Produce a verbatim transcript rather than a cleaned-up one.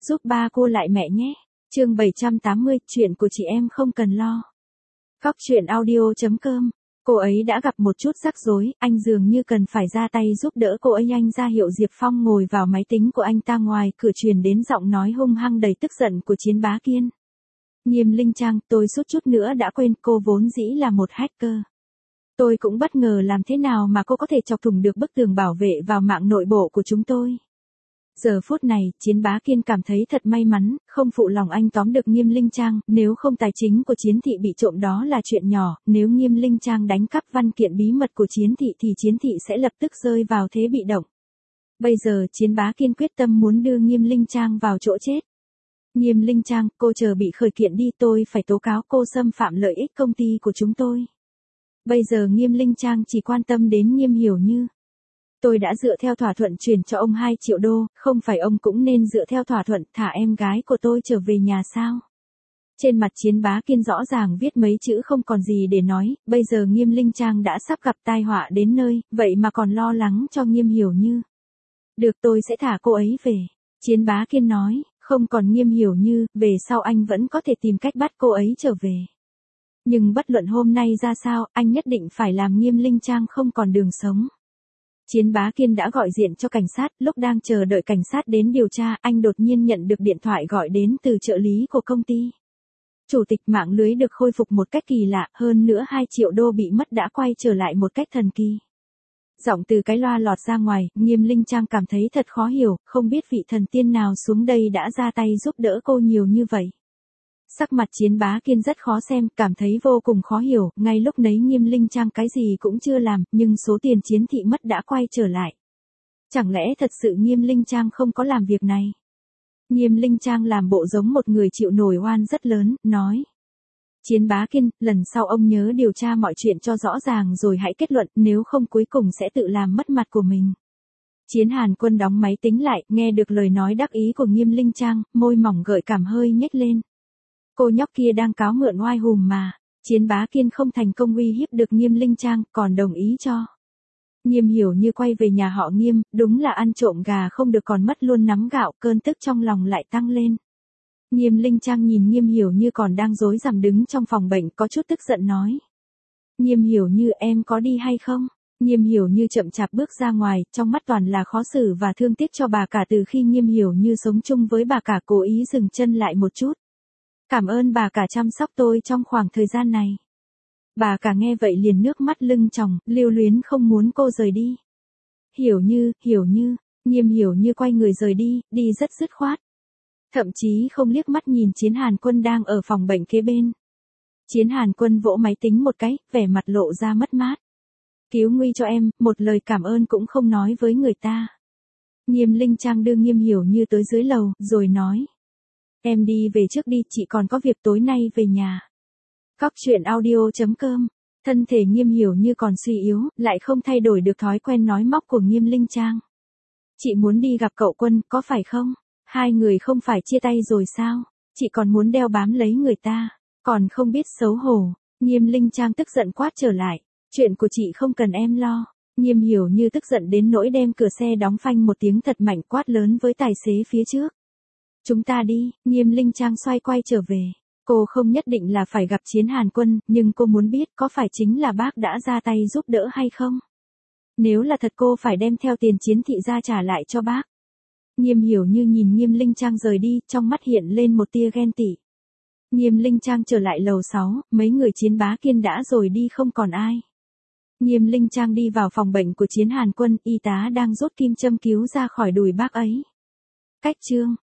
giúp ba cô lại mẹ nhé. Chương bảy trăm tám mươi, chuyện của chị em không cần lo. Cóc truyện audio chấm com. Cô ấy đã gặp một chút rắc rối, anh dường như cần phải ra tay giúp đỡ cô ấy. Anh ra hiệu Diệp Phong ngồi vào máy tính của anh ta. Ngoài cửa truyền đến giọng nói hung hăng đầy tức giận của Chiến Bá Kiên. Nghiêm Linh Trang, tôi suýt chút nữa đã quên, cô vốn dĩ là một hacker. Tôi cũng bất ngờ làm thế nào mà cô có thể chọc thủng được bức tường bảo vệ vào mạng nội bộ của chúng tôi. Giờ phút này, Chiến Bá Kiên cảm thấy thật may mắn, không phụ lòng anh tóm được Nghiêm Linh Trang, nếu không tài chính của Chiến Thị bị trộm đó là chuyện nhỏ, nếu Nghiêm Linh Trang đánh cắp văn kiện bí mật của Chiến Thị thì Chiến Thị sẽ lập tức rơi vào thế bị động. Bây giờ Chiến Bá Kiên quyết tâm muốn đưa Nghiêm Linh Trang vào chỗ chết. Nghiêm Linh Trang, cô chờ bị khởi kiện đi, tôi phải tố cáo cô xâm phạm lợi ích công ty của chúng tôi. Bây giờ Nghiêm Linh Trang chỉ quan tâm đến Nghiêm Hiểu Như. Tôi đã dựa theo thỏa thuận chuyển cho ông hai triệu đô, không phải ông cũng nên dựa theo thỏa thuận thả em gái của tôi trở về nhà sao? Trên mặt Chiến Bá Kiên rõ ràng viết mấy chữ không còn gì để nói, bây giờ Nghiêm Linh Trang đã sắp gặp tai họa đến nơi, vậy mà còn lo lắng cho Nghiêm Hiểu Như. Được, tôi sẽ thả cô ấy về. Chiến Bá Kiên nói, không còn Nghiêm Hiểu Như, về sau anh vẫn có thể tìm cách bắt cô ấy trở về. Nhưng bất luận hôm nay ra sao, anh nhất định phải làm Nghiêm Linh Trang không còn đường sống. Chiến Bá Kiên đã gọi điện cho cảnh sát, lúc đang chờ đợi cảnh sát đến điều tra, anh đột nhiên nhận được điện thoại gọi đến từ trợ lý của công ty. Chủ tịch, mạng lưới được khôi phục một cách kỳ lạ, hơn nữa hai triệu đô bị mất đã quay trở lại một cách thần kỳ. Giọng từ cái loa lọt ra ngoài, Nghiêm Linh Trang cảm thấy thật khó hiểu, không biết vị thần tiên nào xuống đây đã ra tay giúp đỡ cô nhiều như vậy. Sắc mặt Chiến Bá Kiên rất khó xem, cảm thấy vô cùng khó hiểu, ngay lúc nấy Nghiêm Linh Trang cái gì cũng chưa làm, nhưng số tiền Chiến Thị mất đã quay trở lại. Chẳng lẽ thật sự Nghiêm Linh Trang không có làm việc này? Nghiêm Linh Trang làm bộ giống một người chịu nổi oan rất lớn, nói. Chiến Bá Kiên, lần sau ông nhớ điều tra mọi chuyện cho rõ ràng rồi hãy kết luận, nếu không cuối cùng sẽ tự làm mất mặt của mình. Chiến Hàn Quân đóng máy tính lại, nghe được lời nói đắc ý của Nghiêm Linh Trang, môi mỏng gợi cảm hơi nhếch lên. Cô nhóc kia đang cáo mượn oai hùm mà. Chiến Bá Kiên không thành công uy hiếp được Nghiêm Linh Trang, còn đồng ý cho. Nghiêm Hiểu Như quay về nhà họ Nghiêm, đúng là ăn trộm gà không được còn mất luôn nắm gạo, cơn tức trong lòng lại tăng lên. Nghiêm Linh Trang nhìn Nghiêm Hiểu Như còn đang rối rắm đứng trong phòng bệnh, có chút tức giận nói. Nghiêm Hiểu Như, em có đi hay không? Nghiêm Hiểu Như chậm chạp bước ra ngoài, trong mắt toàn là khó xử và thương tiếc cho bà cả. Từ khi Nghiêm Hiểu Như sống chung với bà cả, cố ý dừng chân lại một chút. Cảm ơn bà cả chăm sóc tôi trong khoảng thời gian này. Bà cả nghe vậy liền nước mắt lưng tròng, lưu luyến không muốn cô rời đi. Hiểu Như, Hiểu Như, Nghiêm Hiểu Như quay người rời đi, đi rất dứt khoát. Thậm chí không liếc mắt nhìn Chiến Hàn Quân đang ở phòng bệnh kế bên. Chiến Hàn Quân vỗ máy tính một cái, vẻ mặt lộ ra mất mát. Cứu nguy cho em, một lời cảm ơn cũng không nói với người ta. Nghiêm Linh Trang đưa Nghiêm Hiểu Như tới dưới lầu, rồi nói. Em đi về trước đi, chị còn có việc tối nay về nhà. Cóc truyện audio chấm com. Thân thể Nghiêm Hiểu Như còn suy yếu, lại không thay đổi được thói quen nói móc của Nghiêm Linh Trang. Chị muốn đi gặp cậu Quân, có phải không? Hai người không phải chia tay rồi sao? Chị còn muốn đeo bám lấy người ta, còn không biết xấu hổ. Nghiêm Linh Trang tức giận quát trở lại. Chuyện của chị không cần em lo. Nghiêm Hiểu Như tức giận đến nỗi đem cửa xe đóng phanh một tiếng thật mạnh, quát lớn với tài xế phía trước. Chúng ta đi. Nghiêm Linh Trang xoay quay trở về. Cô không nhất định là phải gặp Chiến Hàn Quân, nhưng cô muốn biết có phải chính là bác đã ra tay giúp đỡ hay không? Nếu là thật cô phải đem theo tiền Chiến Thị ra trả lại cho bác. Nghiêm Hiểu Như nhìn Nghiêm Linh Trang rời đi, trong mắt hiện lên một tia ghen tị. Nghiêm Linh Trang trở lại lầu sáu, mấy người Chiến Bá Kiên đã rồi đi không còn ai. Nghiêm Linh Trang đi vào phòng bệnh của Chiến Hàn Quân, y tá đang rút kim châm cứu ra khỏi đùi bác ấy. Cách chương